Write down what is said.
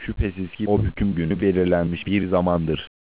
Şüphesiz ki o hüküm günü belirlenmiş bir zamandır.